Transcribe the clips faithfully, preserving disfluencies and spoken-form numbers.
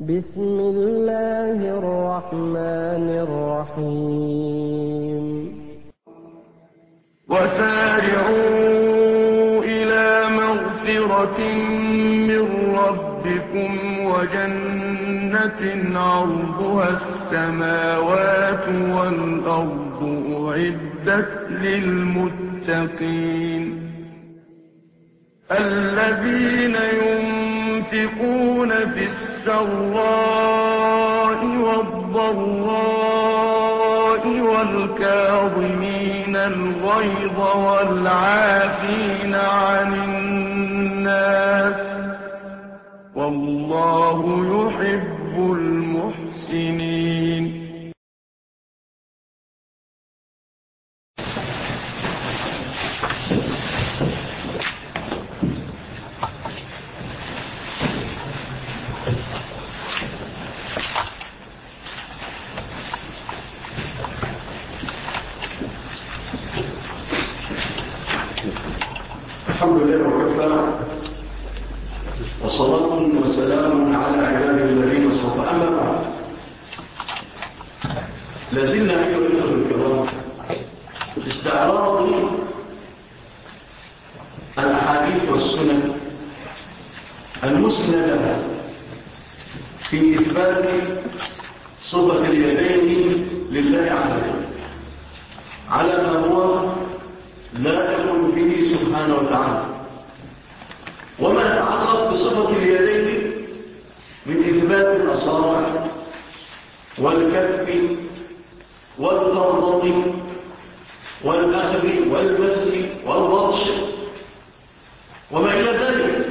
بسم الله الرحمن الرحيم وسارعوا إلى مغفرة من ربكم وجنة عرضها السماوات والأرض أعدت للمتقين الذين ينفقون في السراء والضراء والكاظمين الغيظ والعافين عن الناس والله يحب المحسنين. الحمد لله وكفى وصلاة وسلام على عباده الذين اصطفى. أما بعد، لازلنا أيها الأخوة الكرام في استعراض الأحاديث والسنن المسندة في إثبات صفة اليدين لله عز وجل على ما هو لا يكون به سبحانه وتعالى، وما يتعلق بصفة اليدين من إثبات الأصابع والكف والقبضة والأخذ والمس والبطش وما إلى ذلك.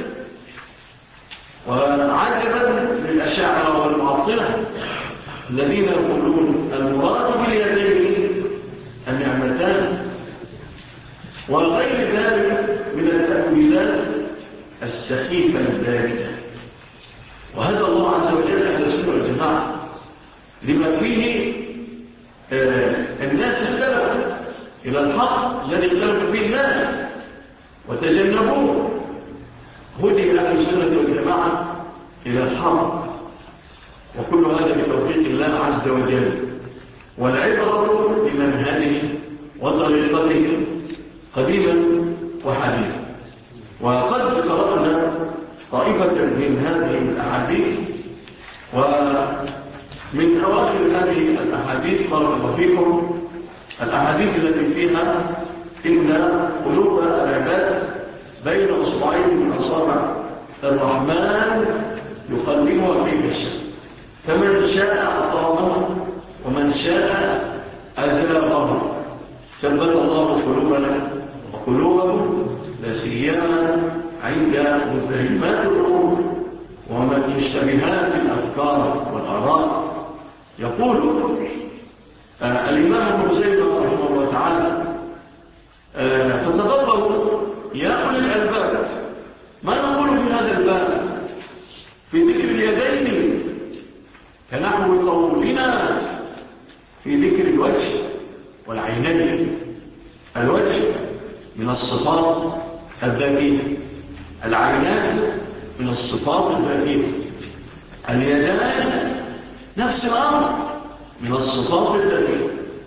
وعجبا للأشاعرة والمعطلة الذين يقولون المراد باليدين النعمتان وغير ذلك من التأويلات السخيفة الباردة. وهذا الله عز وجل أهل السنة والجماعة لما فيه آه الناس اختلفوا إلى الحق الذي اختلفوا فيه الناس وتجنبوه. هدي أهل السنة والجماعة إلى الحق، وكل هذا بتوفيق الله عز وجل، والعبرة بمنهجه وطريقته قديما وحديثا. وقد قرأنا طائفة من هذه الأحاديث، ومن أواخر هذه الأحاديث بارك الله فيكم الأحاديث التي فيها إن قلوب العباد بين أصبعين من أصابع الرحمن يقلبها كيف يشاء، فمن شاء أطاعه ومن شاء أزاغه. ثبت الله قلوبنا وقلوبهم لا سيما عند متهمات الأمور ومن مشتبهات الأفكار والآراء. يقول آه الإمام ابن سيبة رحمه الله تعالى آه فتدبروا يا أولي الألباب ما نقول في هذا الباب في ذكر اليدين كنحو قولنا في ذكر الوجه والعينين. الوجه من الصفات الذاتية، العينان من الصفات الذاتية، اليدان نفس الأمر من الصفات الذاتية.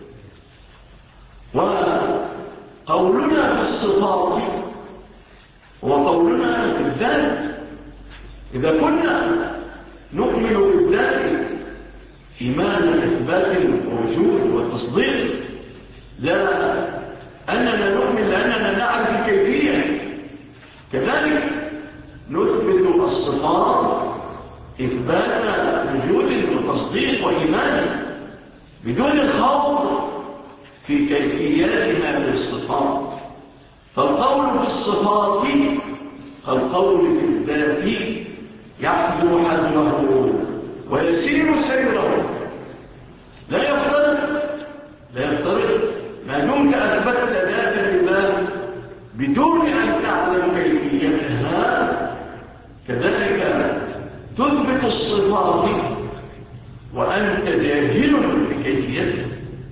وقولنا في الصفات وقولنا في الذات، إذا كنا نؤمن بالذات إيمان إثبات الوجود والتصديق، لا أننا نؤمن لأننا نعرف الكيفية، كذلك نثبت الصفات إثبات وجود وتصديق وإيمان بدون الخوض في كيفياتنا للصفات. فالقول في الصفات القول في الذات يحذو حذوه ويسير سيره، لا يفترق لا يفترق ما دمت أثبتت ذات الله بدون أن تعلم كيفيتها، كذلك تثبت الصفات وأنت جاهل بكيفيتها.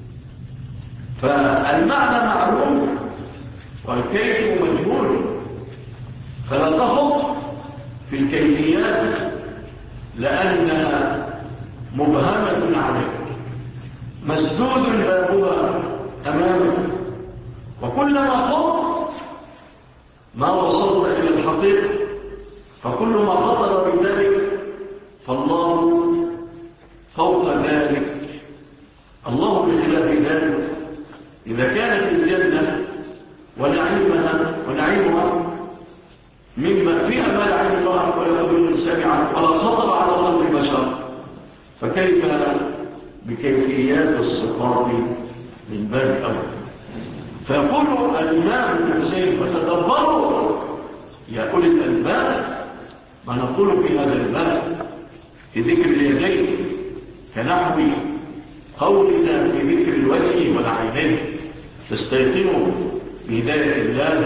فالمعنى معلوم والكيف مجهول، فلا تخض في الكيفيات لأنها مبهمة عليك، مسدود بابها أمامك، وكلما خطت ما وصلت إلى الحقيقة، فكل ما خطر بذلك فالله فوق ذلك. الله بخلاف ذلك. إذا كانت الجنة ونعيمها ونعيمها مما فيها ما لا عين رأت ولا أذن سمعت ولا خطر على قلب بشر، فكيف بكيفيات الصفات من باب أول؟ فيقول الإمام ابن حسين فتدبروا يا أولي الألباب ما نقول في هذا الباب في ذكر اليدين كنحو قولنا في ذكر الوجه والعينين، تستيقنوا بهداية الله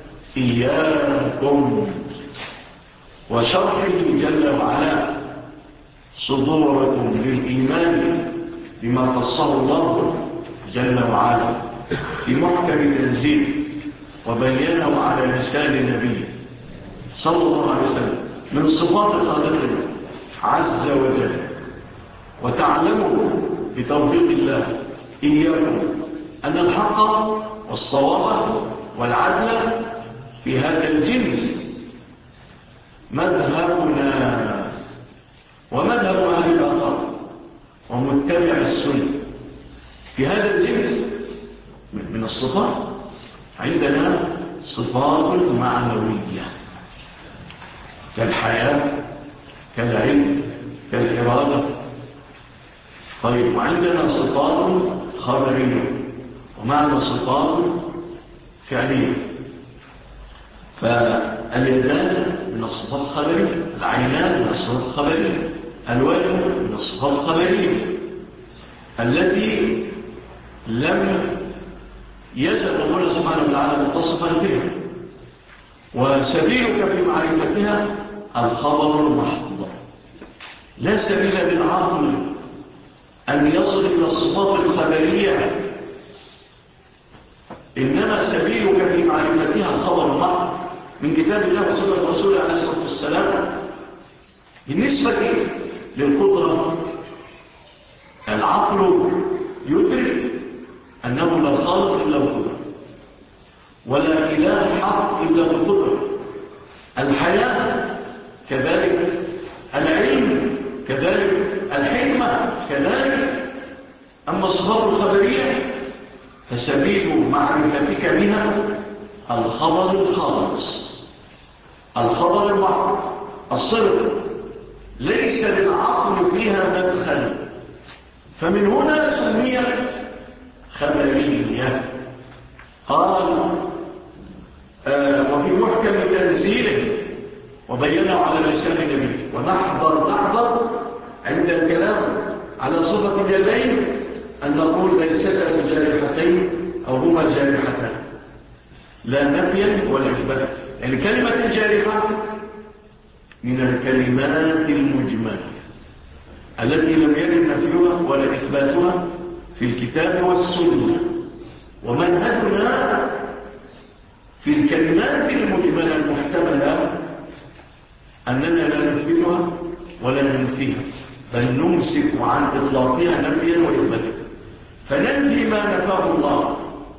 إياكم، وشرحه جل وعلا صدوركم للإيمان بما قصه الله جل وعلا في محكم تنزيل وبينه على لسان نبيه صلى الله عليه وسلم من صفات خالقنا عز وجل، وتعلموا بتوفيق الله إياكم أن الحق والصواب والعدل في هذا الجنس مذهبنا ومذهب أهل الآخر ومتبع السنة. في هذا الجنس من الصفات عندنا صفات معنوية كالحياة كالعلم كالإرادة. طيب، وعندنا صفات خبرية ومعنى صفات فعلية. فاليدان من الصفات الخبرية، العينان من الصفات الخبرية، الوجه من الصفات الخبرية التي لم يزل الله سبحانه وتعالى متصفا بها، وسبيلك في معرفتها الخبر المحض. لا سبيل للعقل أن يصل إلى الصفات الخبرية، إنما سبيلك في معرفتها الخبر المحض من كتاب الله وسنة الرسول عليه الصلاة والسلام. بالنسبة للقدرة، العقل يدرك أنه لا خالق إلا بقدرة، ولا إله حق إلا بقدرة. الحياة كذلك، العلم كذلك، الحكمة كذلك. أما الصفات الخبرية فسبيل معرفتك بها الخبر الخالص، الخبر المحض، الصدق، ليس للعقل فيها مدخل، فمن هنا سميت خبرية. قال آه وفي محكم تنزيله وبينه على لسان النبي. ونحضر نحضر عند الكلام على صفة اليدين أن نقول ليستا بجارحتين أو هما جارحتان، لا نفيا ولا إثباتا. يعني كلمة الجارحة من الكلمات المجملة التي لم يرد نفيها ولا إثباتها في الكتاب والسنة. ومنهجنا في الكلمات المجملة المحتملة أننا لا نثبتها ولا ننفيها، بل نمسك عن إطلاقها نفيا وإثباتا. فننفي ما نفاه الله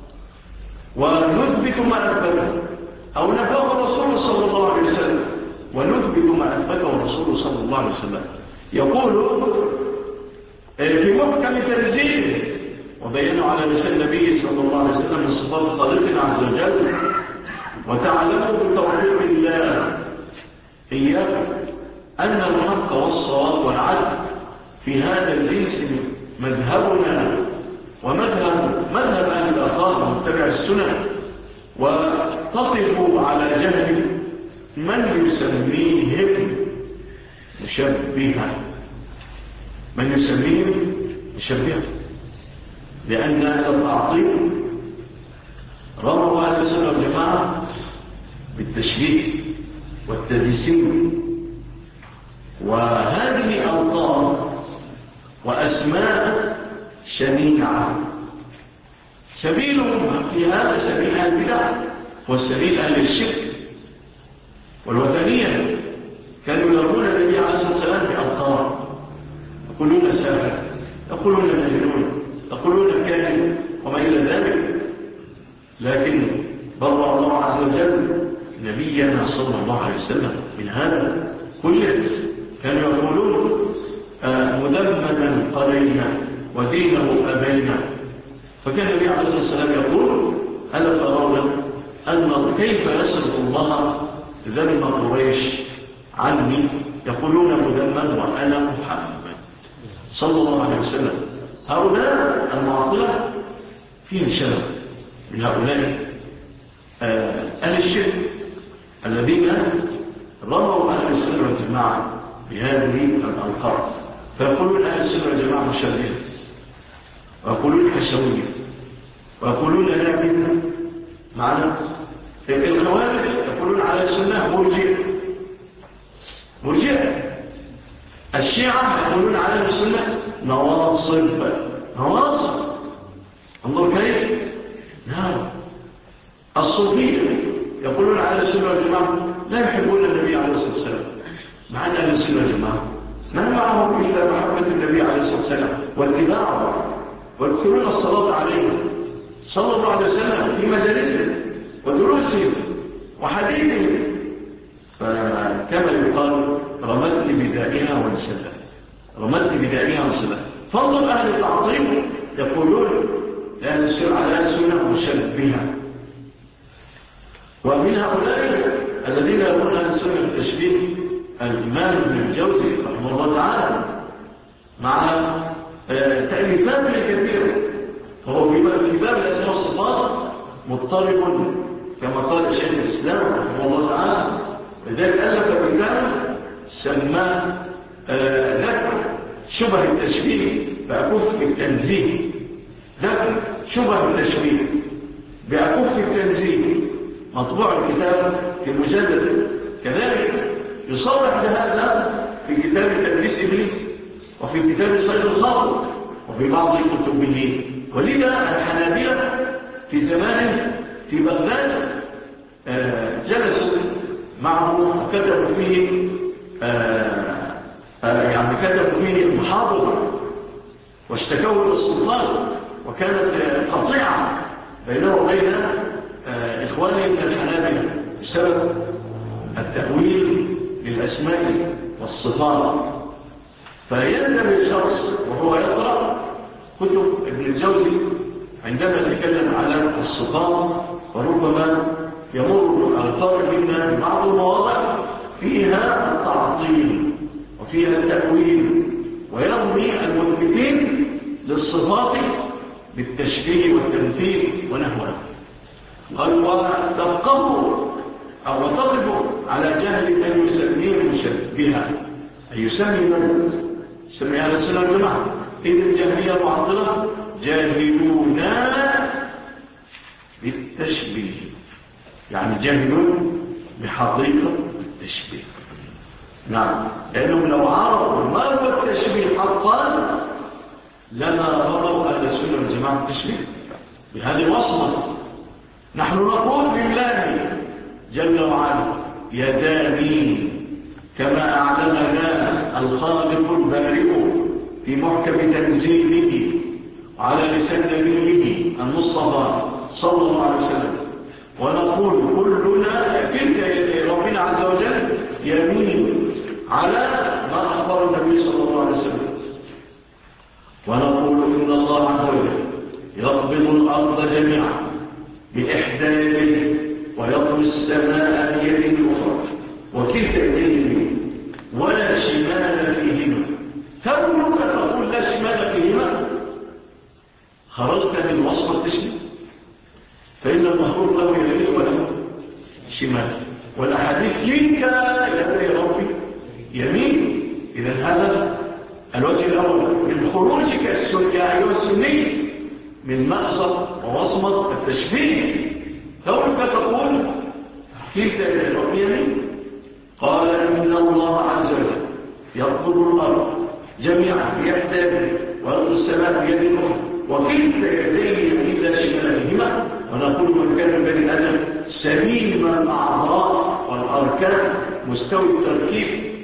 ونثبت ما أثبته، أو نفاه الرسول صلى الله عليه وسلم ونثبت ما أثبته الرسول صلى الله عليه وسلم. يقول في محكم تنزيله وبينه على لسان النبي صلى الله عليه وسلم من صفات خالقنا عز وجل. وتعلموا بتوفيق الله إياكم أن الحق والصواب والعدل في هذا الجنس مذهبنا ومذهب مذهب أهل الآخر ومتبع السنة. وتقفوا على جهل من يسميهم مشبها، من يسميهم مشبها، لأن أهل التعطيل رموا أهل السنة والجماعة بالتشبيه والتجسيم. وهذه أوطار وأسماء شنيعة. سبيلهم في هذا سبيل أهل البدع والسبيل أهل الشرك والوثنية كانوا يرمون النبي عليه الصلاة والسلام بألقاب، يقولون ساحر، يقولون مجنون، يقولون كاهن وما إلى ذلك. لكن برأ الله عز وجل نبينا صلى الله عليه وسلم من هذا كله. كانوا يقولون آه مدمما قلينا ودينه أبينا. فكان النبي عليه الصلاة والسلام يقول ألا ترون أن كيف يصرف الله ذم قريش عني، يقولون مدمما وأنا محمد صلى الله عليه وسلم. هؤلاء المعطلة فيهم شبه من هؤلاء آه أهل الشرك الذين رموا أهل السنة والجماعة بهذه الألقاب. فيقولون أهل السنة والجماعة مشابهة، ويقولون حشوية، ويقولون لابد معنا. الخوارج يقولون على السنة مرجئة مرجئة. الشيعة يقولون على السنة نواصب نواصب. انظر كيف. نعم. الصوفية يقولون على السنة والجماعة لا يحبون النبي عليه الصلاة والسلام، مع أن أهل السنة والجماعة ما معهم إلا محبة النبي عليه الصلاة والسلام واتباعه، ويكثرون الصلاة عليه صلى الله عليه وسلم في مجالسه ودروسه وحديثه. فكما يقال رمتني بدائها وانسلت، رمتني بدائها وانسلت. فانظر أهل التعظيم يقولون لأهل السنة على السنة مشبهة. ومن هؤلاء الذين يقولون أهل السنة التشبيه الإمام ابن الجوزي رحمه الله تعالى مع تأليفات كثيرة، فهو في باب الأسماء والصفات مضطرب كما قال شيخ الإسلام رحمه الله تعالى. لذلك ألف كتابا سماه دفع شبه التشبيه بأكف التنزيه، دفع شبه التشبيه بأكف التنزيه، مطبوع الكتاب في مجلد. كذلك يصرح بهذا في كتاب تدريس إبليس، وفي كتاب صيد الخاطر، وفي بعض كتبه. ولذا الحنابلة في زمانه في بغداد جلسوا معه وكتبوا فيه يعني كتبوا فيه المحاضرة واشتكوا للسلطان، وكانت قطيعة بينه وبين إخوانه من الحنابلة بسبب التأويل للأسماء والصفات. فيندم الشخص وهو يقرأ كتب ابن الجوزي عندما يتكلم على الصفات، وربما يمر الطالب منا ببعض المواضع فيها التعطيل وفيها التأويل، ويرمي المثبتين للصفات بالتشبيه والتمثيل ونحوه. قال وتفقهوا أو تقفوا على جهل أن يسميه مشبها، أن يسمي من؟ يسمي أهل السنة والجماعة. إذ الجهمية المعطلة جاهلون بالتشبيه، يعني جاهلون بحقيقة التشبيه. نعم، لأنهم لو عرفوا ما هو التشبيه حقا لما رموا أهل السنة والجماعة التشبيه بهذه الوصمة. نحن نقول لله جل وعلا يداني كما أعلمنا الخالق البارئ في محكم تنزيله على لسان نبيه المصطفى صلى الله عليه وسلم. ونقول كلنا تلك يد ربنا عز وجل يمين على ما أخبر النبي صلى الله عليه وسلم. ونقول إن الله عز وجل يقبض الأرض جميعا بإحدى يديه ويطوي السماء بيد أخرى، وكلتا يديه ولا شمال فيهما. كونك تقول لا شمال فيهما خرجت من وصف التشبيه، فإن المخلوق له يمين وله شمال، والأحاديث تلك يدي ربي يمين. إذن هذا الوجه الأول من خروجك السني والسني من مقصد ووصمة التشبيه. كونك تقول كلتا يدي ربي يمين. قال إن الله عز وجل يقبض الأرض جميعا بيده ويطوي السماء بيد أخرى، وكلتا يديه إلا شمالهما. ونقول من كان بني آدم سليم الأعضاء والأركان مستوي التركيب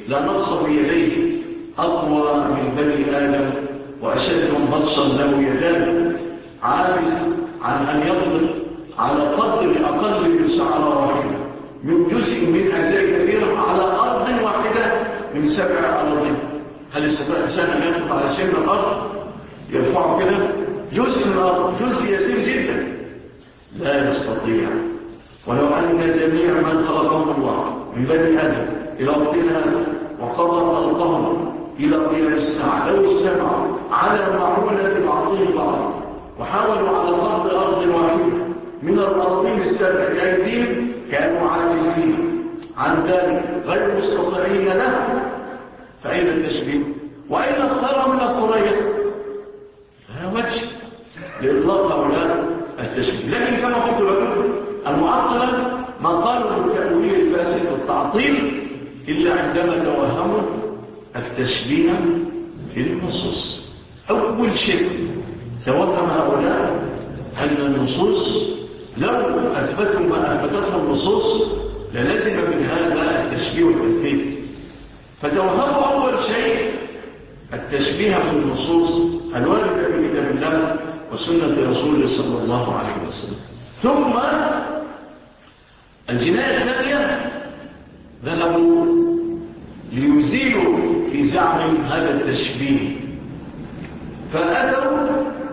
لا نقص في يديه أقوى من بني آدم وأشدهم بطشا له يدان، عاجز عن أن يقدر على قدر أقل من شعرة واحدة من جزء من أجزاء كبيرة على أرض واحدة من سبع أراضين. هل يستطيع الإنسان أن يقف على شيء من الأرض يرفعه كده؟ جزء من الأرض، جزء يسير جدا، لا يستطيع. ولو أن جميع من خلقهم الله من بني آدم إلى وقتنا وقضى خلقهم إلى قيام الساعة لو اجتمعوا على معونة بعضهم بعض وحاولوا على فرض أرض واحدة من الأراضين السبع بأيديهم كانوا عاجزين عن ذلك غير مستطيعين له، فأين التشبيه؟ وأين اختار من القرية؟ لا وجه لإطلاق هؤلاء التشبيه. لكن كما قلت لكم المعطلة ما قالوا بالتأويل الفاسد والتعطيل إلا عندما توهموا التشبيه في النصوص. أول شيء توهم هؤلاء أن النصوص لو أثبتوا ما أثبتته النصوص للزم من هذا التشبيه والتمثيل، فتوهموا أول شيء التشبيه في النصوص الواردة في كتاب الله وسنة رسوله صلى الله عليه وسلم. ثم الجناية الثانية ذهبوا ليزيلوا في زعم هذا التشبيه، فأتوا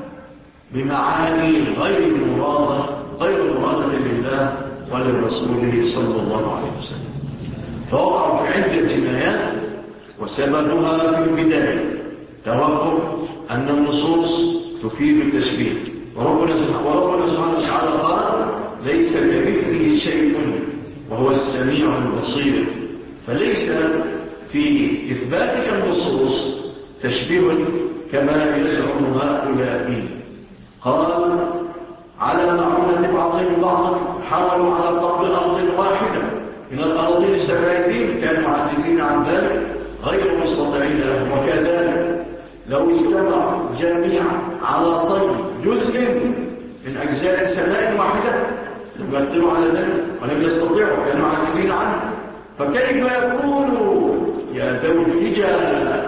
بمعاني غير مرادة غير مرادة لله ولرسوله صلى الله عليه وسلم، فوقعوا في عدة جنايات وسببها في البداية توهم أن النصوص تفيد التشبيه، وربنا سبحانه وتعالى قال ليس كمثله شيء وهو السميع البصير، فليس في إثباتك النصوص تشبيه كما يزعم هؤلاء. قال على معونة بعضهم بعضا حاولوا على قبض أرض واحدة من الأراضين السبعين كانوا عاجزين عن ذلك غير مستطيعين لهم. وكذلك لو اجتمعوا جميعا على طي جزء من أجزاء سماء واحدة لم يقدروا على ذلك ولم يستطيعوا، كانوا عاجزين عنه. فكيف يكون يا ذوي الحجة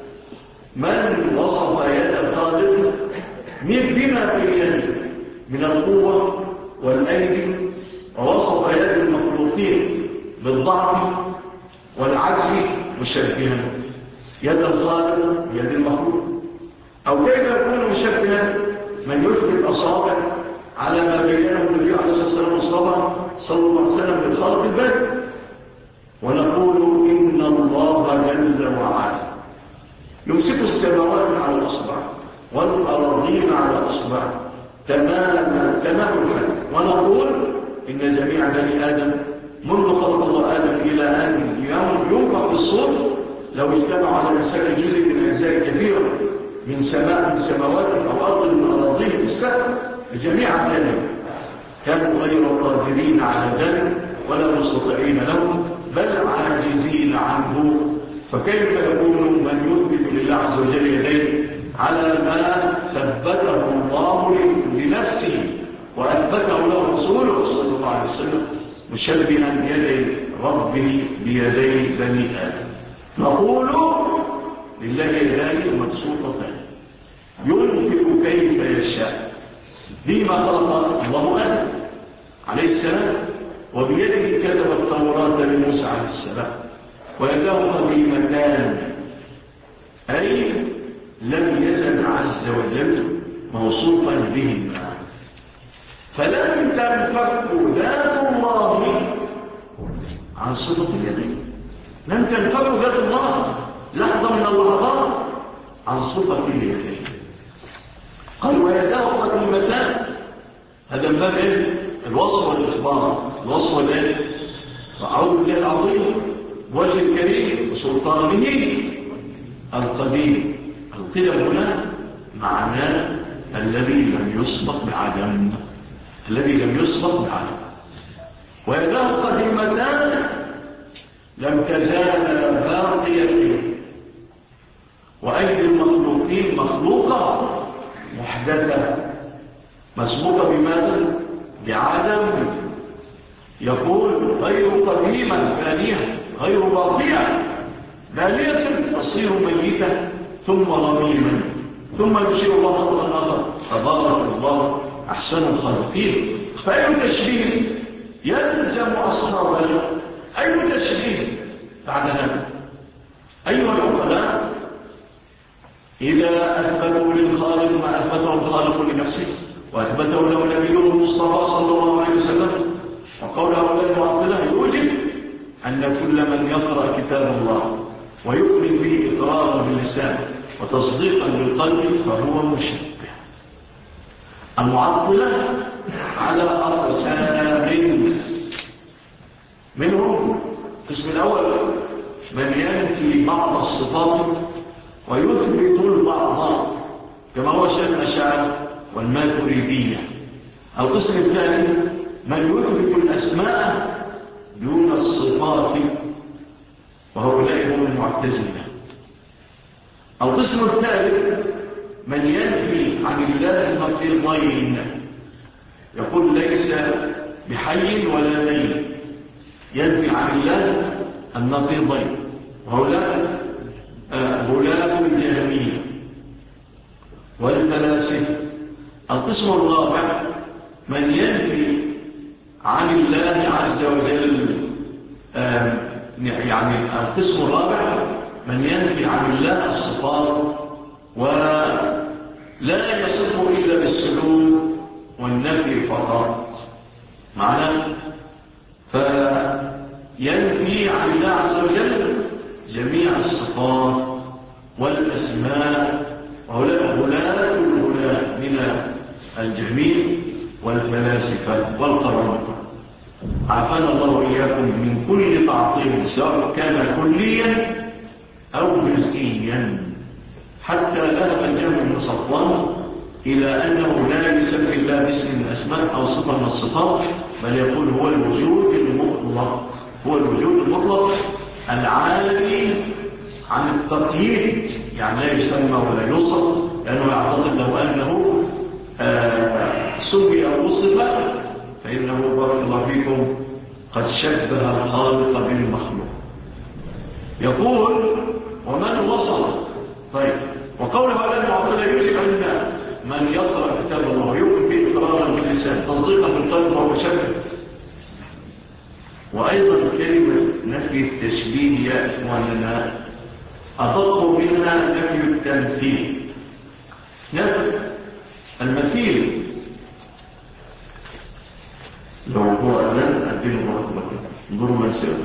من وصف يد الخالق بما في اليد من القوة والأيدي، ووصف يد المخلوقين بالضعف والعجز مشبها يد الخالق بيد المخلوق؟ أو كيف يكون مشبها من يثبت أصابع على ما بينه النبي عليه الصلاة والسلام صلى الله عليه وسلم بالخلق البدء، ونقول إن الله جل وعلا يمسك السماوات على الأصبع والأراضين على الأصبع تماما تمام الحد، ونقول إن جميع بني آدم منذ خلق الله آدم إلى أن ينفخ بالصور لو اجتمعوا على مساك جزء من أجزاء كثيرة من سماء من سماوات أو أرض من أراضين السماء لجميع ذلك كانوا غير قادرين على ذلك ولا مستطيعين له بل عاجزين عنه. فكيف يكون من يثبت لله عز وجل يديه على ما ثبته الله لنفسه وأثبته له رسوله صلى الله عليه وسلم مشبها يدي ربه بيدي بني آدم؟ نقول لله يدان مبسوطتان ينفق كيف يشاء، بما خلق الله آدم عليه السلام وبيده كتب التوراة لموسى عليه السلام ويداه قديمتان، أي لم يزل عز وجل موصوفا بهما، فلم تنفك ذات الله عن صفة اليدين، لم تنفك ذات الله لحظة من اللحظات عن صفة اليدين. قال ويداه قديمتان، هذا من باب ايه؟ الوصف والإخبار، الوصف والايه؟ وأعوذ بالله العظيم وجه الكريم وسلطانه القديم. القدم هنا معناه الذي لم يسبق بعدم، الذي لم يسبق بعدم. ويداه قديمتان لم تزال باقية، وأيدي المخلوقين مخلوقة محدثة مسبوقة بماذا؟ بعدم. يقول غير قديمة ثانية غير باقية، بالية تصير ميتة ثم رميما ثم يشير الله خطأ آخر تبارك الله أحسن الخالقين. فأي تشبيه يلزم أصحابنا؟ أي تشبيه بعد هذا؟ أيها العقلاء، إذا أثبتوا للخالق ما أثبته الخالق لنفسه وأثبته له نبيه المصطفى صلى الله عليه وسلم، وقول هؤلاء المعطلة يوجب أن كل من يقرأ كتاب الله ويؤمن به إقرارا باللسان وتصديقا بالقلب فهو مشبه. المعطلة على أقسام، منهم القسم الأول من ينفي بعض الصفات ويثبت البعض كما هو شأن الأشاعرة والماتريدية. القسم الثاني من يثبت الأسماء دون الصفات وهؤلاء هم المعتزلة. القسم الثالث من ينفي عن الله النقيضين، يقول ليس بحي ولا ميت، ينفي عن الله النقيضين، وهؤلاء غلاة الجهمية والفلاسفة. القسم الرابع من ينفي عن الله عز وجل، يعني القسم الرابع من ينفي عن الله الصفات ولا يصف إلا بالسلوك والنفي فقط، معنى فينفي عن الله عز وجل جميع الصفات والأسماء، وهؤلاء غلاة الغلاة من الجميع والفلاسفة والقرامطة. عافانا الله وإياكم من كل تعطيل سواء كان كليا أو جزئيا، حتى ذهب الجمع من صفوان إلى أنه لا يسمي الله باسم من الأسماء أو صفة من الصفات، بل يقول هو الوجود المطلق، هو الوجود المطلق العالي عن التقييد، يعني لا يسمى ولا يوصف، لأنه يعتقد لو أنه آه سمي أو وصف فإنه بارك الله فيكم قد شبه الخالق بالمخلوق. يقول ومن وصف. طيب، وقول هذا المعطلة يوجب أن من يقرأ كتاب الله ويؤمن به إقرارا باللسان تصديقا بالقلب وهو شبه. وأيضا كلمة نفي التشبيه يا إخواننا أدق منها نفي التمثيل. نفي المثيل لو هو أذن أدين مرحبا انظروا ما سيئ.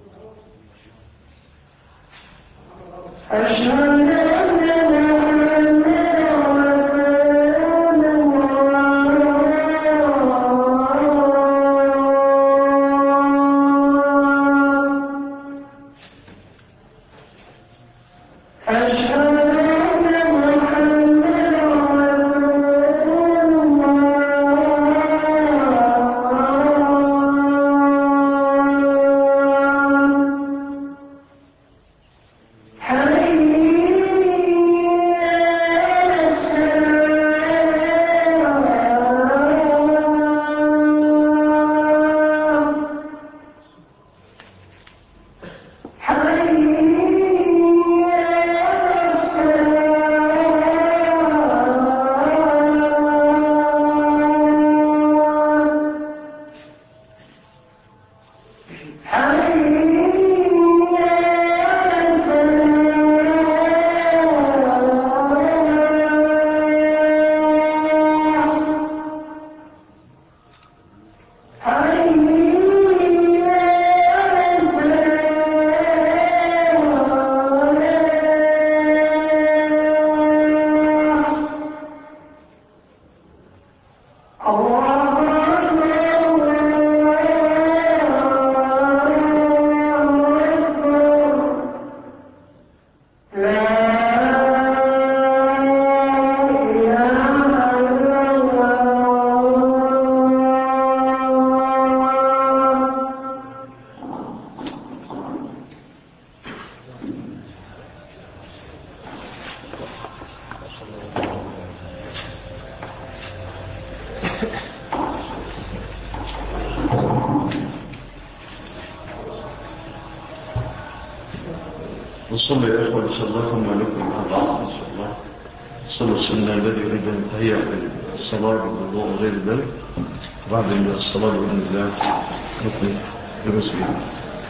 أشهد أن لا صلى يا إخوة إن شاء الله ثم لكم العصر إن شاء الله. صلى السنة الذي يريد أن تهيأ الصلاة بالوضوء وغير ذلك. بعد الصلاة بإذن الله نكمل بسم الله.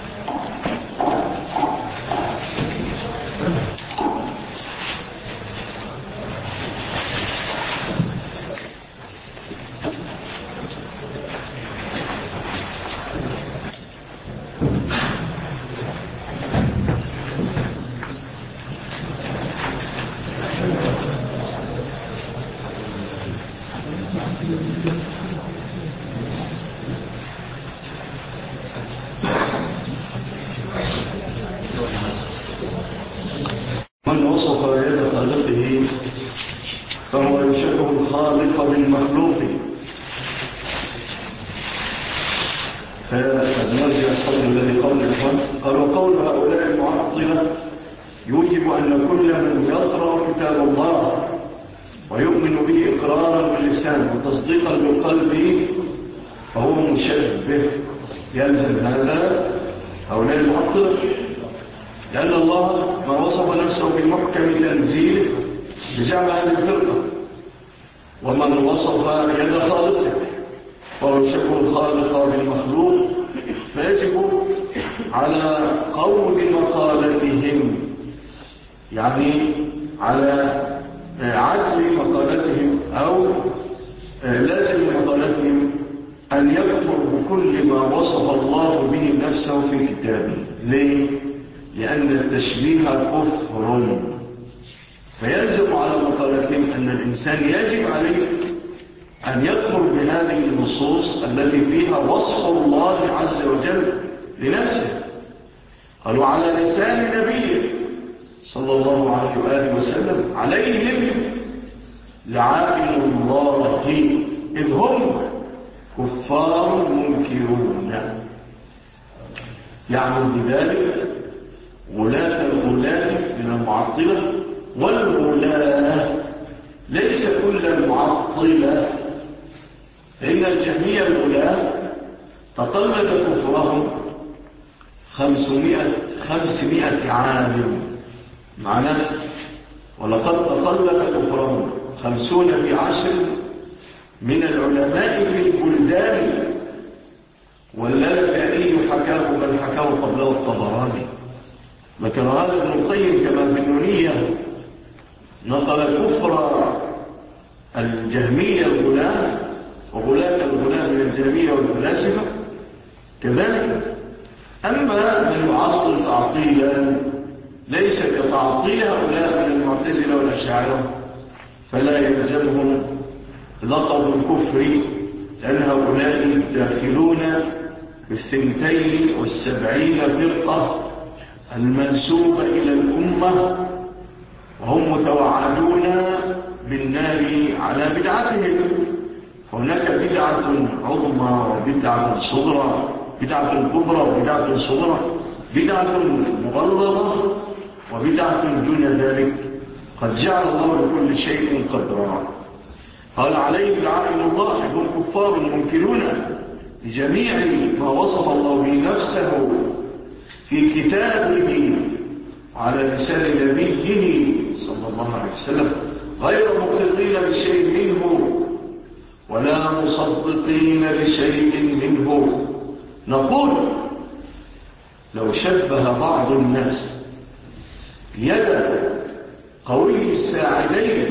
من وصف يد خالقه فهو يشبه الخالق بالمخلوق. فقد نرجع الصدر الذي قبل الفن قال وقول هؤلاء المعطلة يوجب أن كل من يقرأ كتاب الله ويؤمن به إقرارا باللسان وتصديقا بالقلب فهو مشبه. يلزم هذا هؤلاء المعطلة لأن الله ما وصف نفسه بمحكم تنزيله بزعم هذه الفرقة، ومن وصف يد خالقه فهو يشبه الخالق بالمخلوق، فيجب على قول مقالتهم يعني على عزل مقالتهم أو لازم مقالتهم أن يكفر بكل ما وصف الله به نفسه في كتابه. ليه؟ لأن التشبيه كفر. فيلزم على مقالتهم أن الإنسان يجب عليه أن يكفر بهذه النصوص التي فيها وصف الله عز وجل لنفسه. قالوا على لسان نبيه صلى الله عليه وآله وسلم عليهم لعائن الله إذ هم كفار منكرون. يعني بذلك غلاة الغلاة من المعطلة، والغلاة ليس كل المعطلة، فإن الجميع الغلاة تقلد كفرهم خمسمائة, خمسمائة عام معناه، ولقد تقلد كفرهم خمسون بعشر من العلماء في البلدان، واللالكائي حكاه بل حكاه قبله الطبراني. ذكر هذا ابن القيم كما في النونية نقل كفر الجهمية الغلاة وغلاة الغلاة من الجهمية والفلاسفة كذلك. أما من يعطل تعطيلا ليس كتعطيل هؤلاء من المعتزلة والأشاعرة فلا يلزمهم لقب الكفر، لأن هؤلاء داخلون بالثنتين والسبعين فرقة المنسوبة إلى الأمة، وهم متوعدون بالنار على بدعتهم. هناك بدعة عظمى وبدعة صغرى، بدعة كبرى وبدعة صغرى، بدعة مغلظة وبدعة دون ذلك. قد جعل الله لكل شيء قدرا. قال عليه لعائن الله هم كفار منكرون لجميع ما وصف الله به نفسه في كتابه على لسان نبيه صلى الله عليه وسلم، غير مقرين بشيء منه ولا مصدقين بشيء منه. نقول لو شبه بعض الناس يد قوي الساعدين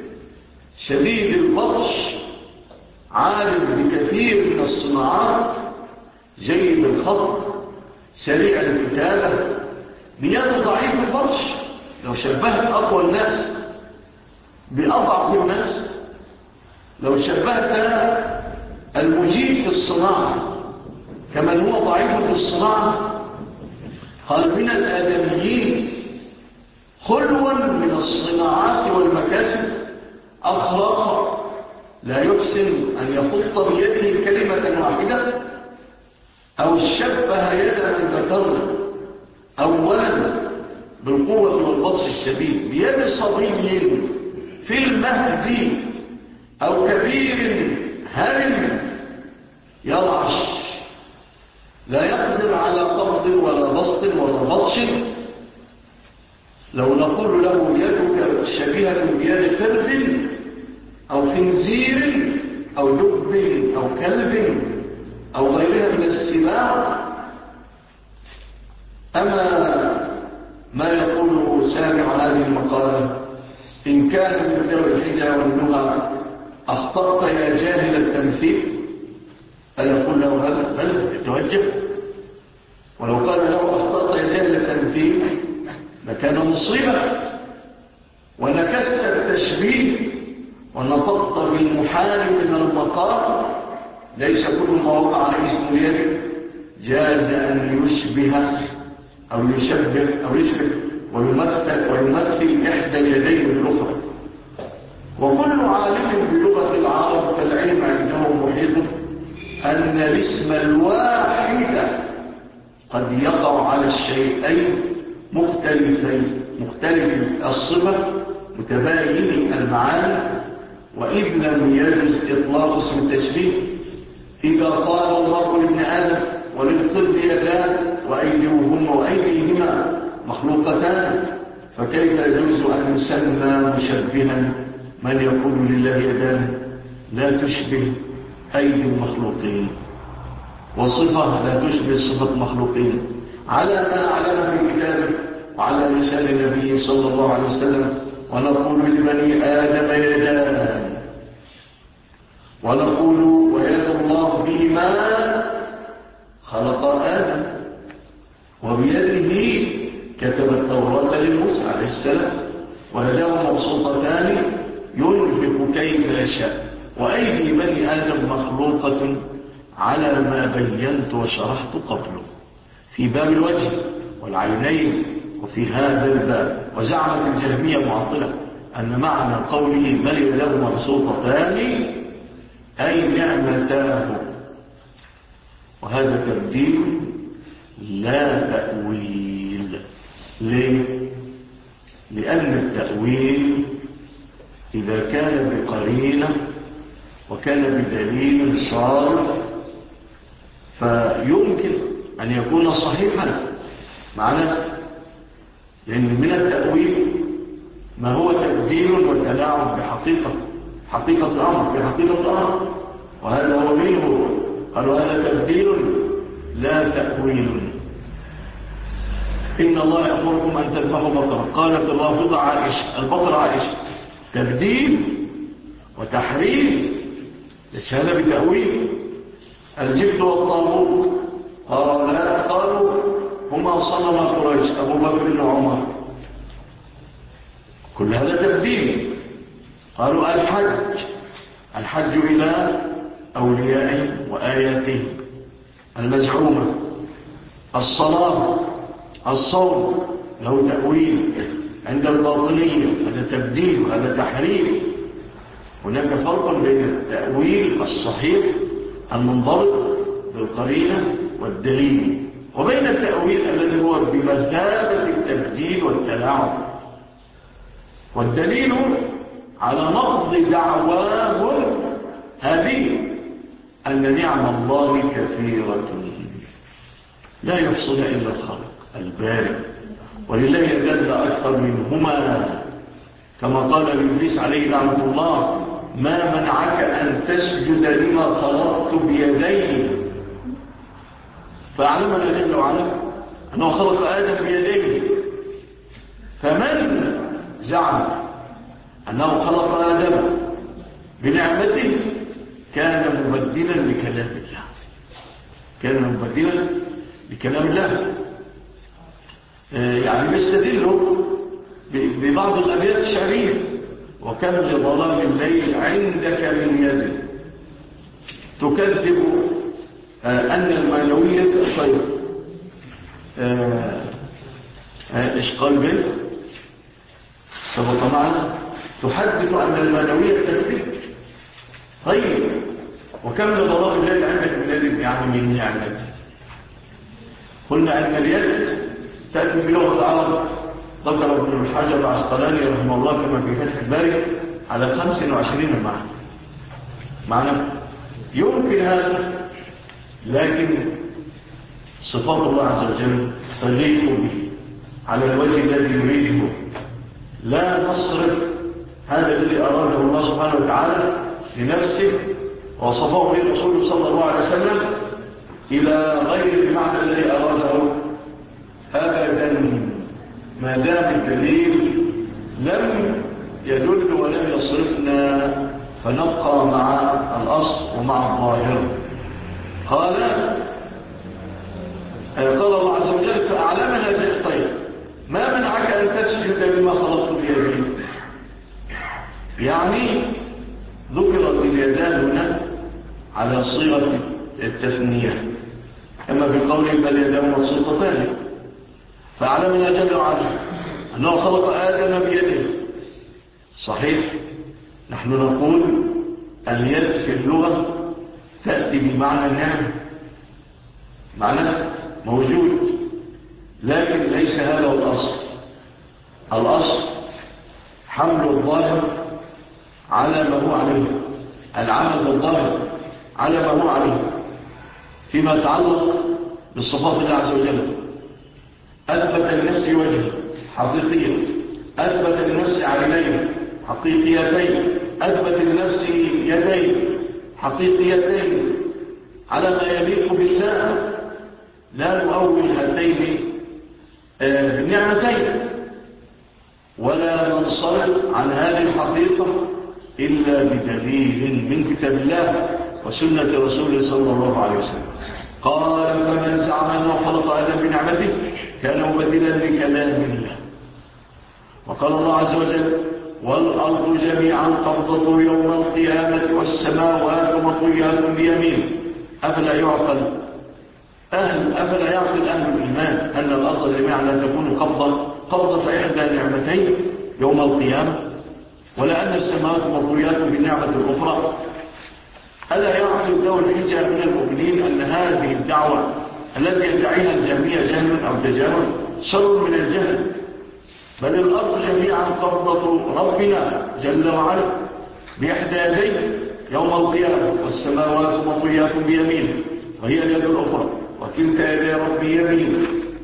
شديد البطش عالم بكثير من الصناعات جيد الخط سريع الكتابة بيد ضعيف البطش، لو شبهت أقوى الناس بأضعف الناس، لو شبهت المجيد في الصناعة كمن هو ضعيف في الصناعة، قال من الآدميين خلوا من الصناعات والمكاسب أخلاقا لا يحسن أن يخط بيده كلمة واحدة، أو شبه يد من ذكرنا أولا بالقوة والبطش الشديد بيد صبي في المهد أو كبير هرم يرعش لا يقدر على قبض ولا بسط ولا بطش، لو نقول له يدك شبيهة بيد قرد أو خنزير أو دب أو كلب أو غيرها من السباع، أما ما يقول سامع هذه المقالة إن كان من ذوي الحجة والنهى أخطأت يا جاهل التمثيل، فيقول له هذا بل يتوجه. ولو قال له أخطأت يا جاهل التمثيل لكان مصيبة، ونكست التشبيه ونطقت بالمحال من المقام. ليس كل ما وقع عليه اسم اليد جاز أن يشبه أو يشبه أو يشبه ويمثل, ويمثل إحدى اليدين بالأخرى. وكل عالم بلغة العرب فالعلم عنده محيط أن الاسم الواحد قد يقع على الشيئين مختلفين، مختلف الصفة متباين المعاني. وإذ لم يجوز إطلاق اسم التشبيه إذا قال الله لابن آدم وللقرد يدان وأيديهما وأيديهما مخلوقتان، فكيف يجوز أن يسمى مشبها من يقول لله يدان لا تشبه أيدي المخلوقين، وصفة لا تشبه صفة مخلوقين، على ما أعلم في كتابه وعلى لسان النبي صلى الله عليه وسلم. ونقول لبني آدم يدان، ونقول ويد الله بما خلق آدم، وبيده كتب التوراة لموسى عليه السلام، ويداه مبسوطتان ينفق كيف يشاء، وأيدي بني آدم مخلوقة على ما بينت وشرحت قبله في باب الوجه والعينين وفي هذا الباب. وزعمت الجهمية معطلة أن معنى قوله بل يداه مبسوطتان أي نعمتاه، وهذا تبديل لا تأويل. ليه؟ لأن التأويل إذا كان بقرينة وكان بدليل صارف فيمكن أن يكون صحيحا معنا، لأن من التأويل ما هو تبديل وتلاعب بحقيقة حقيقة أمر في حقيقة أمر، وهذا هو منه. قالوا هذا تبديل لا تأويل. إن الله يأمركم أن تذبحوا بقرة، قالت الرافضة عائشة البقرة عائشة، تبديل وتحريم ليس هذا بتأويل. الجبت والطاغوت قالوا لا، قالوا هما صنم قريش أبو بكر وعمر، كل هذا تبديل. قالوا الحج الحج إلى أوليائه وآياته المزعومة، الصلاة الصوم له تأويل عند الباطنية، هذا تبديل وهذا تحريم. هناك فرق بين التأويل الصحيح المنضبط بالقرينة والدليل، وبين التأويل الذي هو بمثابة التبديل والتلاعب. والدليل على نقض دعواهم هذه أن نعم الله كثيرة لا يحصل إلا الخلق البارئ، ولله يدل أكثر منهما، كما قال لإبليس عليه لعنة الله ما منعك أن تسجد لما خلقت بيدي. فأعلمنا جل وعلا أنه خلق آدم بيديه، فمن زعم أنه خلق آدم بنعمته كان مبدلا لكلام الله، كان مبدلا لكلام الله. يعني بيستدلوا ببعض الأبيات الشعرية وكم لظلام الليل عندك من يد تكذب أن المعنوية خير. إيش قال بنت سبق معنا تحدث أن المعنوية تكذب. طيب وكم لظلام الليل عندك من يد يعني من نعمة. قلنا أن اليد تأتي بلغة العرب، ذكر ابن الحجر العسقلاني رحمه الله كما في فتح الباري على خمس وعشرين معنى. معنى يمكن هذا، لكن صفات الله عز وجل تليق به على الوجه الذي يريده، لا نصرف هذا الذي أراده الله سبحانه وتعالى لنفسه وصفه به الرسول صلى الله عليه وسلم إلى غير المعنى الذي أراده أبدا، ما دام الدليل لم يدل ولم يصرفنا، فنبقى مع الأصل ومع الظاهر. قال قال الله عز وجل فأعلمنا بالطيب ما منعك أن تسجد لما خلقت بيدي. يعني ذكرت اليدان هنا على صيغة التثنية كما في قوله بل يدان مبسوطتان. فأعلمنا جل وعلا أنه خلق آدم بيده. صحيح، نحن نقول اليد في اللغة تأتي بمعنى النعم، معنى موجود، لكن ليس هذا هو الأصل. الأصل حمل الظاهر على ما هو عليه، العمل بالظاهر على ما هو عليه فيما يتعلق بالصفات الله عز وجل. أثبت لنفس وجه حقيقية، أثبت لنفس عينين حقيقيتين، أثبت لنفس يدين حقيقيتين على ما يليق بالله، لا نؤول هاتين النعمتين ولا ننصرف عن هذه الحقيقة إلا بدليل من كتاب الله وسنة رسوله صلى الله عليه وسلم. قال فمن زعم أنه خلق آدم بنعمته كان مبدلا لكلام الله. وقال الله عز وجل والأرض جميعا قبضته يوم القيامة والسماوات مطويات بيمينه. أفلا يعقل أهل أفلا يعقل أهل الإيمان أن الأرض جميعا لا تكون قبضة قبضة إحدى نعمتين يوم القيامة، ولا أن السماوات مطويات بالنعمة الأخرى؟ ألا يعقل ذو الحجة من المؤمنين أن هذه الدعوة التي يدعيها الجميع جهل أو تجاهل شر من الجهل، بل الأرض جميعا قبضة ربنا جل وعلا بإحدى يديه يوم القيامة، والسماوات مطويات بيمينه وهي اليد الأخرى، وكلتا يدي ربي يمين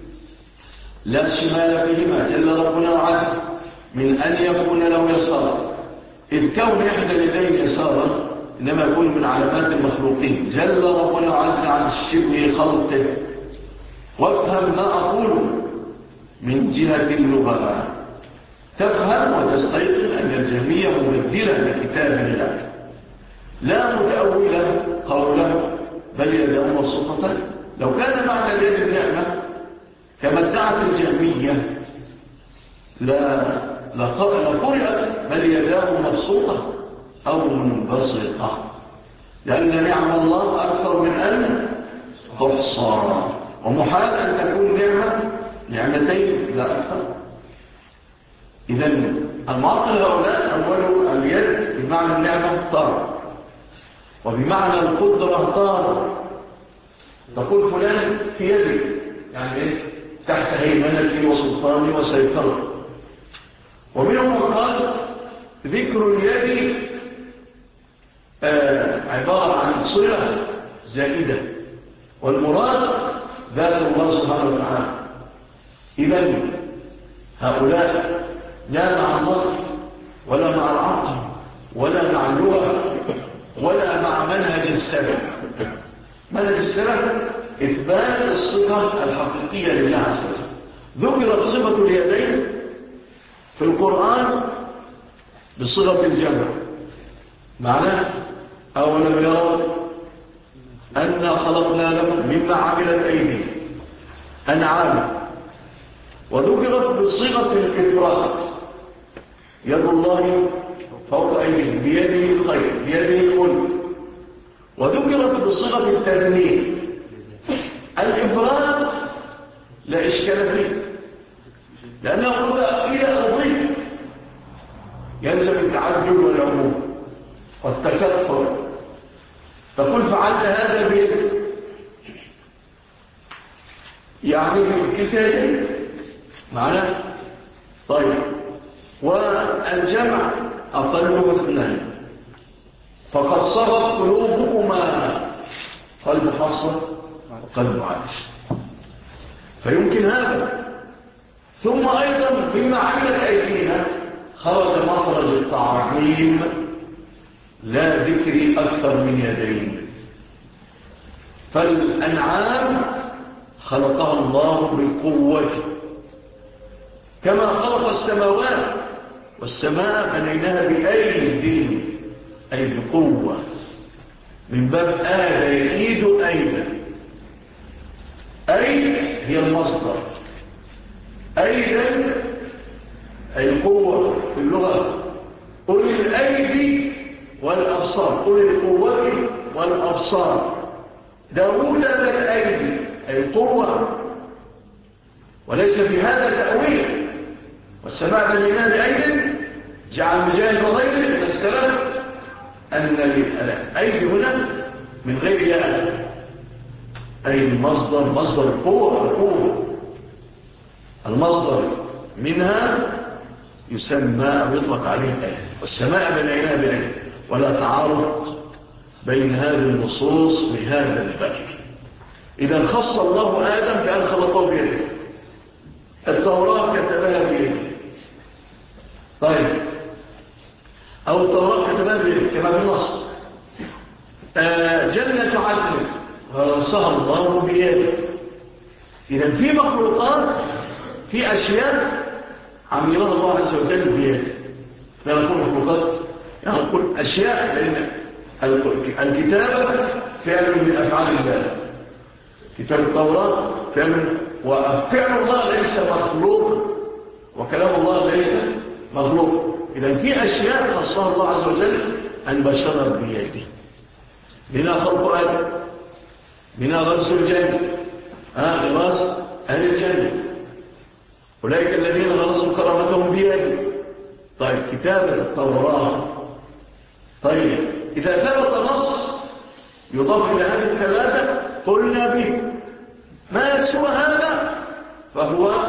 لا شمال فيهما جل ربنا وعز من أن يكون له يسارا، إذ كون إحدى اليدين يسارا إنما يكون من علامات المخلوقين جل ربنا وعز عن شبه خلقه. وافهم ما أقول من جهة اللغة، تفهم وتستيقن أن الجميع مبدلا لكتاب الله لا متأولا قوله بل يداه مبسوطتان. لو كان معنى اليد النعمة كما ادعت الجهمية لا لقرأت بل يداه مبسوطة أو منبسطة، لأن نعم الله أكثر من أن تحصى، ومحال أن تكون نعمة نعمتين لا أكثر. إذن المعطل هؤلاء أوله اليد بمعنى النعمة طار، وبمعنى القدرة طار. تقول فلان في يدي يعني إيه؟ تحت هيمنتي وسلطاني وسيطرة. ومنهم من قال ذكر اليد آه عبارة عن صلة زائدة، والمراد ذات الله سبحانه وتعالى. إذن هؤلاء لا مع النظر ولا مع العقل ولا مع اللغة ولا مع منهج السلف. منهج السلف إثبات الصفة الحقيقية لله عز وجل. ذكرت صفة اليدين في القرآن بصيغة الجمع، معناه أولم يروا أنا خلقنا لهم مما عملت أيدي أنعام، وذكرت بصيغة الإفراد يد الله فوق أيديهم بيده الخير بيده الملك، وذكرت بصيغة التثنية الإفراد لا إشكال فيه، لأنه قد إلى أضيف يلزم التعجل والعموم والتكثر. تقول فعلت هذا بيدك يعني بالكتاب معناه طيب. والجمع أقله اثنان، فقد صغت قلوبهما قلب حفصة وقلب عائشة، فيمكن هذا. ثم أيضا مما عملت أيدينا خرج مخرج التعظيم لا ذكر أكثر من يدين. فالأنعام خلقها الله بالقوة كما خلق السماوات، والسماء بنيناها بأيدي أي بقوة، من باب آد يعيد أيدا. أيد هي المصدر، أيدا أي القوة في اللغة. قل الأيدي والأبصار، قل القوة والأبصار. داود ذا الأيدي أي القوة، وليس في هذا التأويل. والسماء بنيناها بأيد جعل مجاهد وغيره من السلام أن الأيدي هنا من غير ياء، أي المصدر، مصدر القوة. القوة المصدر منها يسمى أو يطلق عليه الآية. والسماء بنيناها بأيد، ولا تعارض بين هذه النصوص بهذا الباب. إذا خص الله آدم بأن خلقه بيده، التوراة كتبها بيده. طيب، أو التوراة كتبها بيده كما في النص. آه جنة عدن ورثها الله بيده. إذا في مخلوقات، في أشياء عملها الله عز وجل بيده. لا نقول مخلوقات، يعني نقول أشياء، لأن الكتابة فعل من أفعال الله. كتاب التوراة فعل، وفعل الله ليس مخلوق، وكلام الله ليس مخلوق. إذا في أشياء خصها الله عز وجل أن بشرها بيده. منها خلق آدم، منها غرس الجنة، آه غراس أهل الجنة، أولئك الذين غرسوا كرامتهم بيده. طيب، كتابة التوراة. طيب، إذا ثبت نص يضاف إلى هذه الثلاثة قلنا به، ما سوى هذا فهو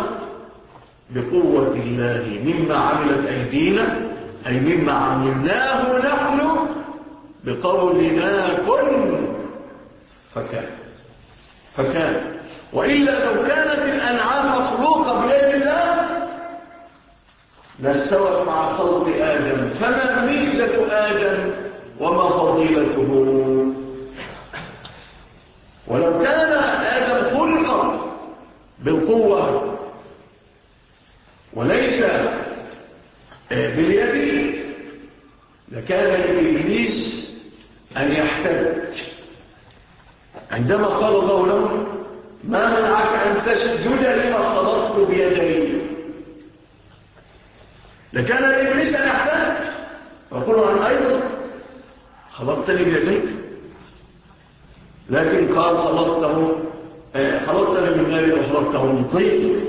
بقوة الله مما عملت أيدينا، أي مما عملناه نحن بقولنا كن فكان فكان. وإلا لو كانت الأنعام مخلوقة بيد الله لاستوت مع خلق آدم. فما ميزة آدم وما فضيلته؟ ولو كان آدم خلق بالقوة وليس باليد لكان لإبليس أن يحتج. عندما قال الله له ما منعك أن تسجد لما خلقت بيدي، لكان لإبليس أن يحتج ويقول أنا أيضا خلقتني بيديك، لكن قال خلقته خلقتني من نار وخلقته من طين.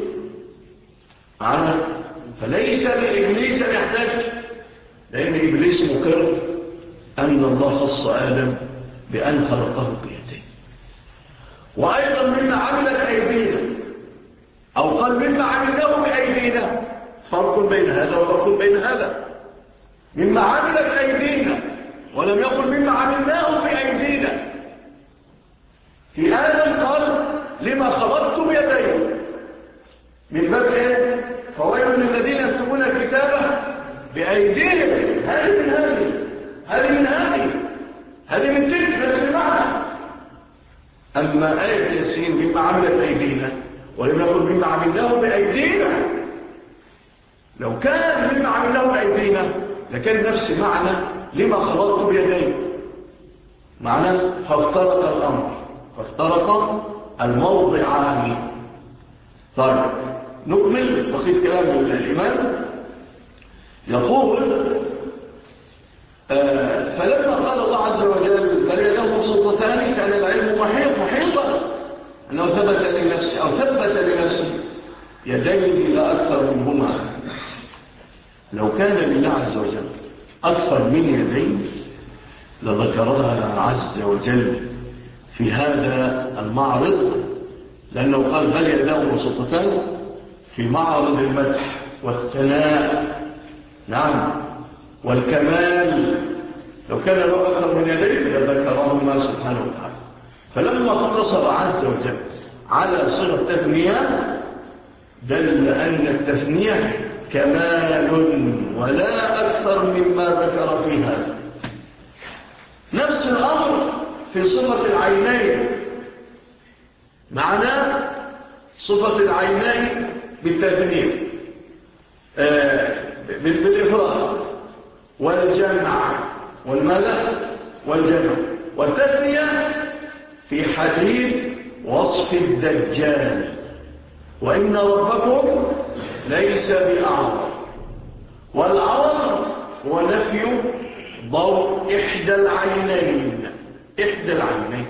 فليس لإبليس أن يحتج، لأن إبليس مقر أن الله خص آدم بأن خلقه بيديه. وأيضا مما عملت أيدينا، أو قال مما عملناه بأيدينا، فرق بين هذا وفرق بين هذا. مما عملت أيدينا، ولم يقل مما عملناه بأيدينا. في آدم قال لما خلقت بيدي، من باب ايه؟ فويل للذين يكتبون الكتابة بأيديهم. هذه من هذه، هذه من هذه، هذه من تلك، نفس المعنى. أما آية ياسين مما عملت أيدينا، ولم يقل مما عملناه بأيدينا. لو كان مما عملناه بأيدينا لكان نفس معنى لما خلقت بيدي، معنى فافترق الأمر، فافترق الموضعان. طيب، نكمل بقية كلام الإمام. يقول آه فلما قال الله عز وجل بل يداه مبسوطتان كان العلم محيط محيطا أنه ثبت لنفسه أو ثبت لنفسه يدين لا أكثر منهما. لو كان لله عز وجل أكثر من يدين لذكرها عز وجل في هذا المعرض، لأنه قال بل يداه مبسوطتان في معرض المدح والثناء، نعم، والكمال. لو كان له أكثر من يدين لذكرهما سبحانه وتعالى. فلما اقتصر عز وجل على صيغة تثنية دل أن التثنية كمال ولا أكثر مما ذكر في هذا. نفس الأمر في صفة العينين، معنى صفة العينين بالتثنية آه بالإفراد والجمع والملأ والجمع، والتثنية في حديث وصف الدجال، وإن ربكم ليس بأعور، والعور هو نفي ضوء إحدى العينين، إحدى العينين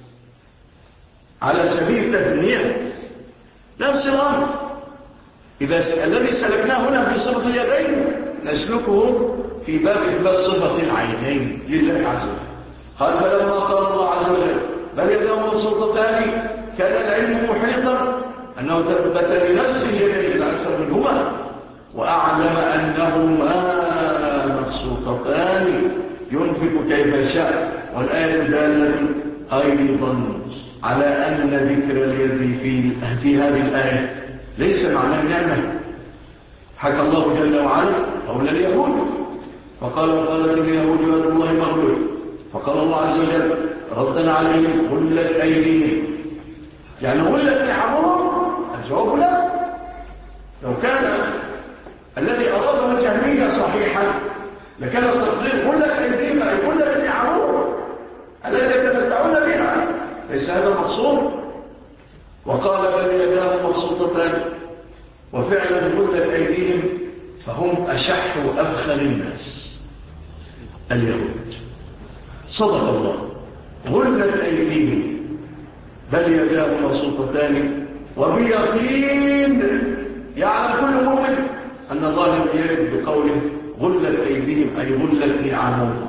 على سبيل التثنية. نفس الأمر إذا الذي سلكناه هنا في صفة اليدين نسلكه في باب إثبات صفة العينين لله عز وجل. قال فلما قال الله عز وجل بل يداه مبسوطتان كان العلم محيطا أنه تثبت لنفسه يديه أكثر منهما، وأعلم أنهما مبسوطتان ينفق كيف شاء. والآية دالة أيضا على أن ذكر اليد في, في هذه الآية ليس معنى النعمة. حكى الله جل وعلا قول اليهود فقال قالت اليهود يد الله مغلول، فقال الله عز وجل ردنا عليهم غلت أيديهم، يعني غلت نعمهم. الجواب لا. لو كان الذي أراده الجهمية صحيحا لكان التقدير غلت أيديهم أي غلت نعمهم التي يتمتعون بها، ليس هذا المقصود. وقال بل يداه مبسوطتان، وفعلا غلت أيديهم، فهم أشح وأبخل الناس اليهود. صدق الله، غلت أيديهم بل يداه مبسوطتان، وبيقين يعلم كل مؤمن أن الله لم يرد بقوله غلت أيديهم أي غلت نعمهم،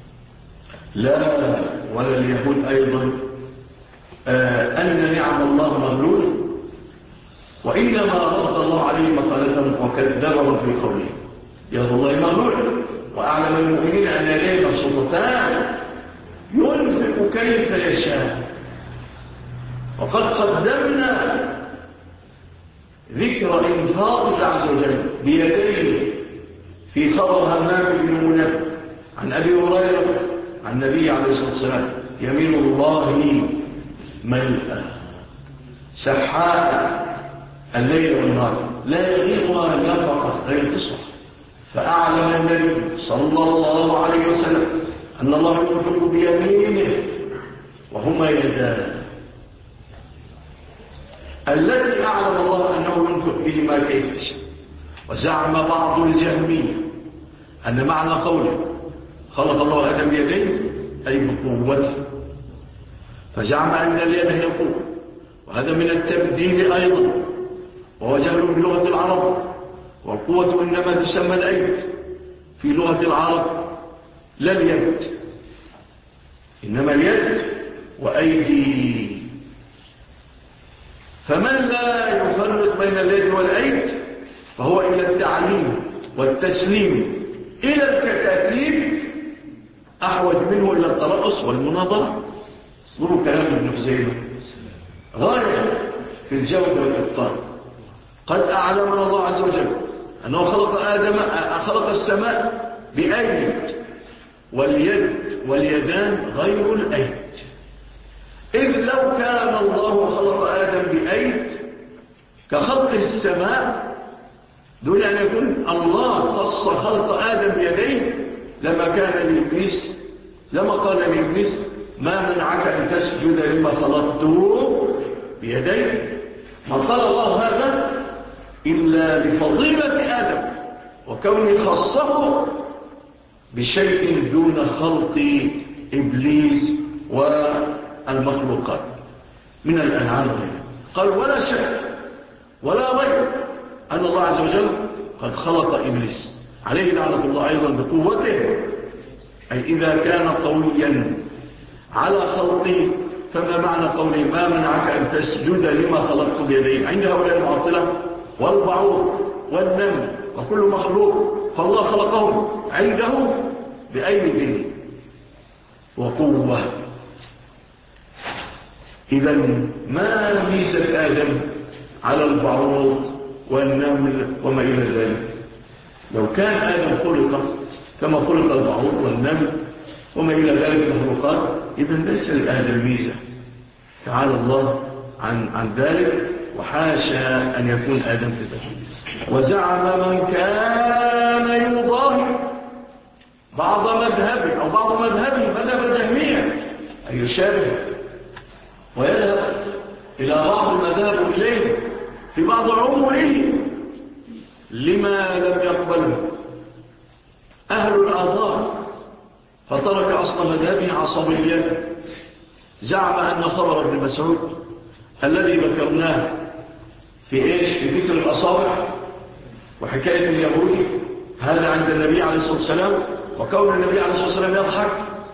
لا ولا اليهود أيضا آه أن نعم الله مغلولة، وإنما رد الله عليه مقالتهم وكذبهم في قوله يد الله مغلولة، وأعلم المؤمنين أن يديه مبسوطتان ينفق كيف يشاء. وقد قدمنا ذكر إنفاق الله عز وجل بيديه في خبر همام بن منبه عن أبي هريرة عن النبي عليه الصلاة والسلام يمين الله ملأ سحاء الليل والنهار لا يغيظها نفقة غير تصح. فأعلم النبي صلى الله عليه وسلم أن الله ينفق بيمينه وهما يدان التي أعلم الله أنه ينفق بهما كيف يشاء. وزعم بعض الجهمية أن معنى قوله خلق الله آدم بيديه أي بقوته، فزعم أن اليد هي القوة، وهذا من التبديل أيضا، وهو جهل بلغة العرب. والقوة إنما تسمى الأيد في لغة العرب لا اليد، إنما اليد وأيدي. فمن لا يفرق بين اليد والأيد فهو إلى التعليم والتسليم إلى الكتاتيب أحوج منه إلى الترأس والمناظرة. ضروا كلام ابن خزيمة غاية في الجودة والإبطال. قد أعلمنا الله عز وجل أنه خلق آدم خلق السماء بأيد، واليد واليدان غير الأيد. إذ لو كان الله خلق آدم بأيد كخلق السماء دون أن يكون الله خص خلق آدم بيديه لما كان لإبليس لما قال لإبليس ما منعك أن تسجد لما خلقته بيديه. ما قال الله هذا إلا لفضيلة آدم وكونه خصه بشيء دون خلق إبليس والمخلوقات من الأنعام. قال ولا شك ولا ريب أن الله عز وجل قد خلق إبليس عليه لعنة الله أيضا بقوته، أي إذا كان قويا على خلقه فما معنى قوله ما منعك أن تسجد لما خلقت بيديه عند هؤلاء المعطلة والبعوض والنمل وكل مخلوق فالله خلقهم عنده بأيد وقوة. إذن ما ميزة آدم على البعوض والنمل وما إلى ذلك. لو كان آدم خلق كما خلق البعوض والنمل وما إلى ذلك المخلوقات إذن ليس لأهل الميزة. تعالى الله عن, عن ذلك، وحاشا أن يكون آدم كذلك. وزعم من كان يضاهي بعض مذهبه أو بعض مذهبه مذهب جهمية أن يشابه ويذهب إلى بعض المذاهب إليه في بعض عمره لما لم يقبله أهل الآثار، فترك أصل مذهبه عصبيته. زعم أن خبر ابن مسعود الذي ذكرناه في إيش في ذكر الأصابع وحكاية اليهودي هذا عند النبي عليه الصلاة والسلام، وكون النبي عليه الصلاة والسلام يضحك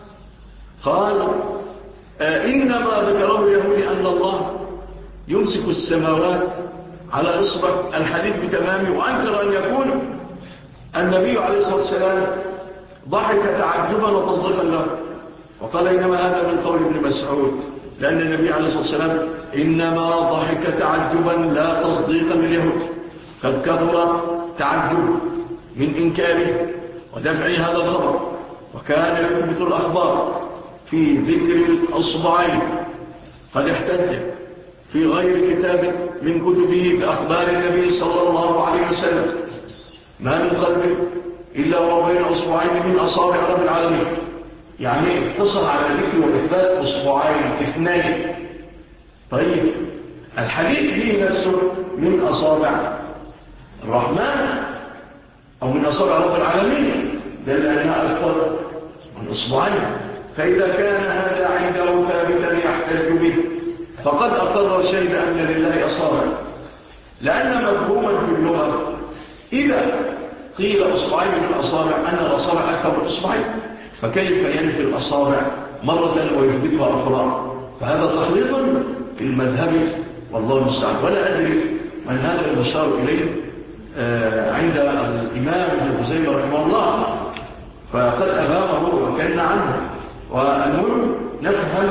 قال آه إنما ذكره اليهودي أن الله يمسك السماوات على إصبع الحديث بتمامه، وأنكر أن يكون النبي عليه الصلاة والسلام ضحك تعجبا وتصديقا له، وقال إنما هذا من قول ابن مسعود، لأن النبي عليه الصلاة والسلام إنما ضحك تعجبا لا تصديقا لليهود، قد كثر تعجب من إنكاره ودفع هذا الخبر، وكان يثبت الأخبار في ذكر الأصبعين قد احتج في غير كتاب من كتبه بأخبار النبي صلى الله عليه وسلم ما من قلب إلا وبين أصبعين من أصابع رب العالمين، يعني اقتصر على ذكر وإثبات أصبعين اثنين. طيب الحديث فيه نفسه من أصابع الرحمن أو من أصابع رب العالمين دل أنها أكثر من أصبعين، فإذا كان هذا عنده ثابتا يحتج به فقد أقر شيء أن لله أصابع، لأن مفهوما في اللغة إذا قيل أصبعين من الأصابع أن الأصابع أكثر من أصبعين، فكيف ينفي الأصابع مرة ويثبتها أخرى؟ فهذا تخليط في المذهب والله المستعان. ولا أدري من هذا المشار إليه عند الإمام ابن خزيمة رحمه الله، فقد أبامه وكان عنه، والمهم نفهم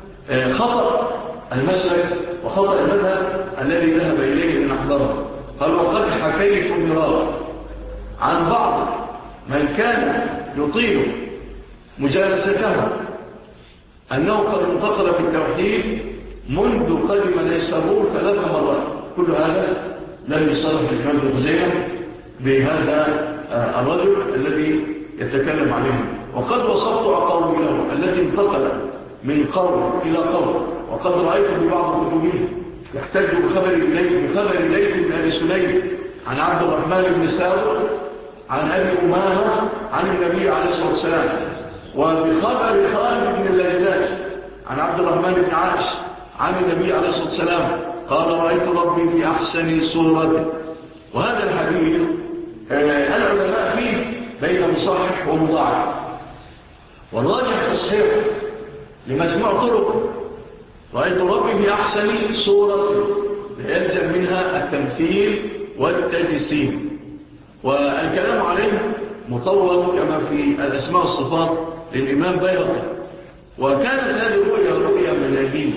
خطأ المسلك وخطأ المذهب الذي ذهب إليه من أحضره. قال وقد حكيت مرارا عن بعض من كان يطيل مجالسته أنه قد انتقل في التوحيد منذ قدم الإسابور ثلاث مرات، كل هذا لم يصرف الإمام ابن خزيمة بهذا الرجل الذي يتكلم عليه. وقد وصفت أقاويله التي انتقل من قول إلى قول، وقد رأيت في بعض كتبه يحتج بخبر إليه بخبر إليه من أبي سليم عن عبد الرحمن بن ساور عن أبي أمامة عن النبي عليه الصلاة والسلام، وبخبر خالد بن الليلات عن عبد الرحمن بن عاش عن النبي عليه الصلاة والسلام قال رأيت ربي في أحسن صورته. وهذا الحديث آه العلماء فيه بين مصحح ومضاعف، والراجح تصحيح لمجموع طرق رأيت ربي في أحسن صورته يلزم منها التمثيل والتجسيم، والكلام عليه مطول كما في الأسماء والصفات للإمام بيهقي. وكانت هذه الرؤيا رؤيا منهجية،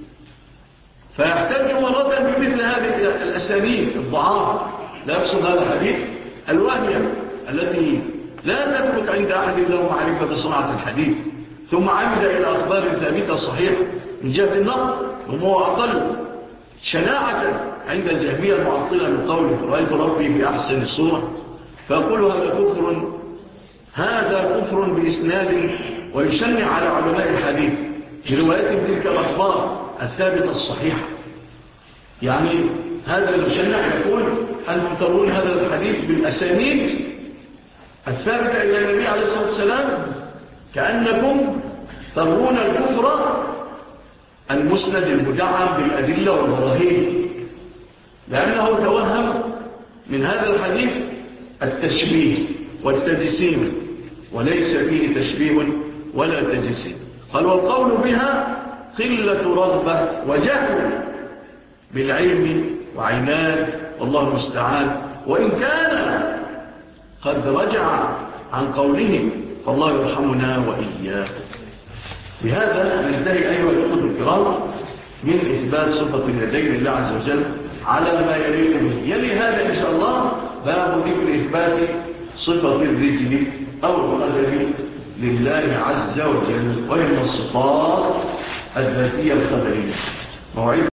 فيحتاج مرة بمثل هذه الأسانيد الضعاف، لا يقصد هذا الحديث الوهمية التي لا تثبت عند أحد له معرفة بصناعة الحديث، ثم عمد إلى أخبار ثابتة صحيحة من جهة النقل، وهو أقل شناعة عند الجهمية المعطلة من قوله رأيت ربي في أحسن الصورة، فيقول هذا كفر هذا كفر بإسناد، ويشنع على علماء الحديث برواية تلك الأخبار الثابتة الصحيحة. يعني هذا المشنع يقول أنتم ترون هذا الحديث بالأسانيد الثابتة إلى النبي عليه الصلاة والسلام كأنكم ترون الكفر المسند المدعم بالأدلة والبراهين، لأنه توهم من هذا الحديث التشبيه والتجسيم، وليس فيه تشبيه ولا تجسيم. قال والقول بها قلة رغبة وجهل بالعلم وعناد، والله المستعان، وإن كان قد رجع عن قوله فالله يرحمنا وإياكم. بهذا ننتهي أيها الأخوة الكرام من إثبات صفة اليدين لله عز وجل على ما يليق به. يلي هذا إن شاء الله باب ذكر إثبات صفة الرجل أو القدم لله عز وجل، وهي من الصفات الذاتية الخبرية. موعدنا